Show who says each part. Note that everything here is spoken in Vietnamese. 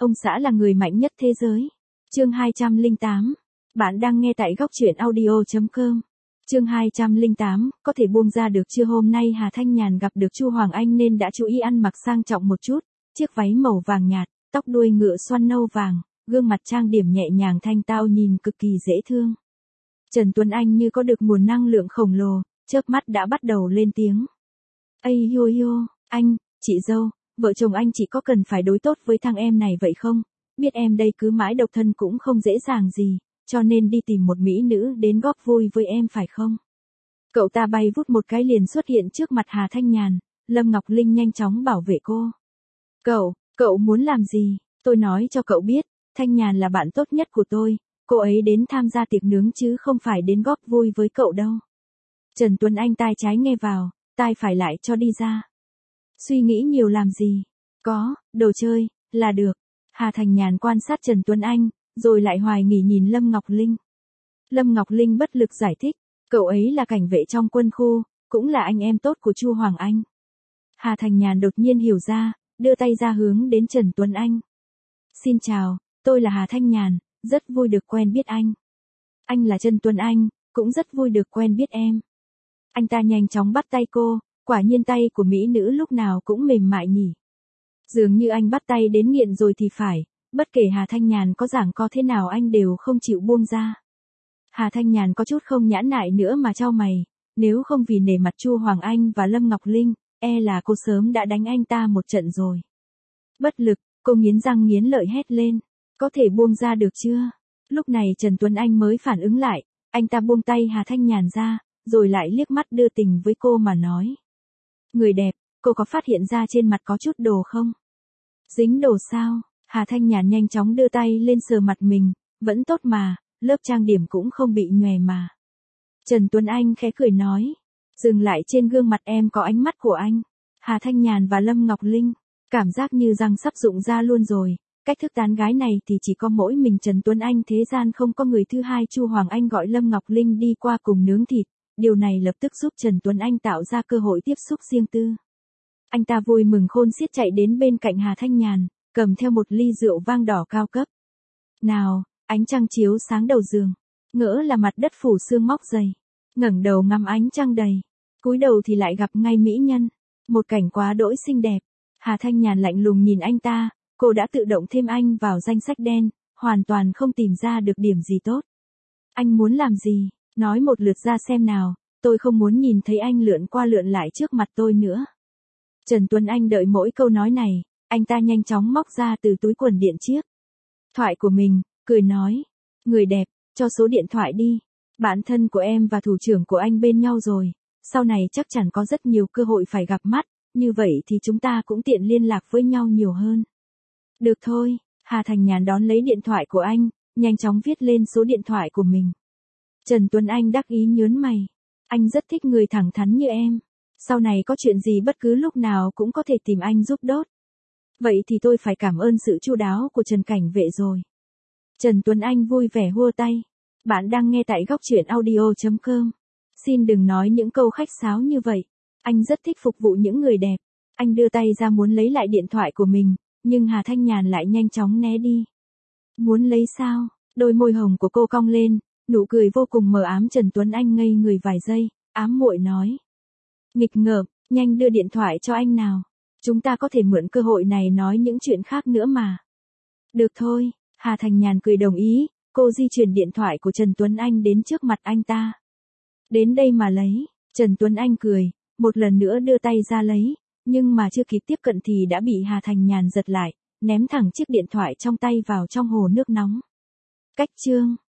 Speaker 1: Ông xã là người mạnh nhất thế giới. Chương 208. Bạn đang nghe tại góc truyện audio.com. Chương 208, có thể buông ra được chưa? Hôm nay Hà Thanh Nhàn gặp được Chu Hoàng Anh nên đã chú ý ăn mặc sang trọng một chút, chiếc váy màu vàng nhạt, tóc đuôi ngựa xoăn nâu vàng, gương mặt trang điểm nhẹ nhàng thanh tao nhìn cực kỳ dễ thương. Trần Tuấn Anh như có được nguồn năng lượng khổng lồ, chớp mắt đã bắt đầu lên tiếng. Ây hô hô, anh, chị dâu, vợ chồng anh chỉ có cần phải đối tốt với thằng em này vậy không? Biết em đây cứ mãi độc thân cũng không dễ dàng gì, cho nên đi tìm một mỹ nữ đến góp vui với em phải không? Cậu ta bay vút một cái liền xuất hiện trước mặt Hà Thanh Nhàn, Lâm Ngọc Linh nhanh chóng bảo vệ cô. Cậu muốn làm gì? Tôi nói cho cậu biết, Thanh Nhàn là bạn tốt nhất của tôi, cô ấy đến tham gia tiệc nướng chứ không phải đến góp vui với cậu đâu. Trần Tuấn Anh tai trái nghe vào, tai phải lại cho đi ra. Suy nghĩ nhiều làm gì? Có, đồ chơi, là được. Hà Thanh Nhàn quan sát Trần Tuấn Anh, rồi lại hoài nghi nhìn Lâm Ngọc Linh. Lâm Ngọc Linh bất lực giải thích, cậu ấy là cảnh vệ trong quân khu, cũng là anh em tốt của Chu Hoàng Anh. Hà Thanh Nhàn đột nhiên hiểu ra, đưa tay ra hướng đến Trần Tuấn Anh. Xin chào, tôi là Hà Thanh Nhàn, rất vui được quen biết anh. Anh là Trần Tuấn Anh, cũng rất vui được quen biết em. Anh ta nhanh chóng bắt tay cô, quả nhiên tay của mỹ nữ lúc nào cũng mềm mại nhỉ. Dường như anh bắt tay đến nghiện rồi thì phải, bất kể Hà Thanh Nhàn có giảng co thế nào anh đều không chịu buông ra. Hà Thanh Nhàn có chút không nhãn nại nữa mà chau mày, nếu không vì nể mặt Chu Hoàng Anh và Lâm Ngọc Linh, e là cô sớm đã đánh anh ta một trận rồi. Bất lực, cô nghiến răng nghiến lợi hét lên, có thể buông ra được chưa? Lúc này Trần Tuấn Anh mới phản ứng lại, anh ta buông tay Hà Thanh Nhàn ra, rồi lại liếc mắt đưa tình với cô mà nói. Người đẹp, cô có phát hiện ra trên mặt có chút đồ không? Dính đồ sao? Hà Thanh Nhàn nhanh chóng đưa tay lên sờ mặt mình, vẫn tốt mà, lớp trang điểm cũng không bị nhòe mà. Trần Tuấn Anh khẽ cười nói, dừng lại trên gương mặt em có ánh mắt của anh. Hà Thanh Nhàn và Lâm Ngọc Linh, cảm giác như răng sắp rụng ra luôn rồi, cách thức tán gái này thì chỉ có mỗi mình Trần Tuấn Anh, thế gian không có người thứ hai. Chu Hoàng Anh gọi Lâm Ngọc Linh đi qua cùng nướng thịt, điều này lập tức giúp Trần Tuấn Anh tạo ra cơ hội tiếp xúc riêng tư. Anh ta vui mừng khôn xiết chạy đến bên cạnh Hà Thanh Nhàn, cầm theo một ly rượu vang đỏ cao cấp. Nào, ánh trăng chiếu sáng đầu giường, ngỡ là mặt đất phủ sương móc dày, ngẩng đầu ngắm ánh trăng đầy, cúi đầu thì lại gặp ngay mỹ nhân, một cảnh quá đỗi xinh đẹp. Hà Thanh Nhàn lạnh lùng nhìn anh ta, cô đã tự động thêm anh vào danh sách đen, hoàn toàn không tìm ra được điểm gì tốt. Anh muốn làm gì? Nói một lượt ra xem nào, tôi không muốn nhìn thấy anh lượn qua lượn lại trước mặt tôi nữa. Trần Tuấn Anh đợi mỗi câu nói này, anh ta nhanh chóng móc ra từ túi quần điện chiếc thoại của mình, cười nói, người đẹp, cho số điện thoại đi. Bạn thân của em và thủ trưởng của anh bên nhau rồi, sau này chắc chắn có rất nhiều cơ hội phải gặp mắt, như vậy thì chúng ta cũng tiện liên lạc với nhau nhiều hơn. Được thôi, Hà Thanh Nhàn đón lấy điện thoại của anh, nhanh chóng viết lên số điện thoại của mình. Trần Tuấn Anh đắc ý nhớn mày, anh rất thích người thẳng thắn như em, sau này có chuyện gì bất cứ lúc nào cũng có thể tìm anh giúp đốt. Vậy thì tôi phải cảm ơn sự chu đáo của Trần Cảnh Vệ rồi. Trần Tuấn Anh vui vẻ hua tay. Bạn đang nghe tại góc truyện audio.com. Xin đừng nói những câu khách sáo như vậy. Anh rất thích phục vụ những người đẹp. Anh đưa tay ra muốn lấy lại điện thoại của mình, nhưng Hà Thanh Nhàn lại nhanh chóng né đi. Muốn lấy sao? Đôi môi hồng của cô cong lên, nụ cười vô cùng mờ ám. Trần Tuấn Anh ngây người vài giây, ám muội nói. Nghịch ngợm, nhanh đưa điện thoại cho anh nào. Chúng ta có thể mượn cơ hội này nói những chuyện khác nữa mà. Được thôi, Hà Thanh Nhàn cười đồng ý, cô di chuyển điện thoại của Trần Tuấn Anh đến trước mặt anh ta. Đến đây mà lấy, Trần Tuấn Anh cười, một lần nữa đưa tay ra lấy, nhưng mà chưa kịp tiếp cận thì đã bị Hà Thanh Nhàn giật lại, ném thẳng chiếc điện thoại trong tay vào trong hồ nước nóng. Cách chương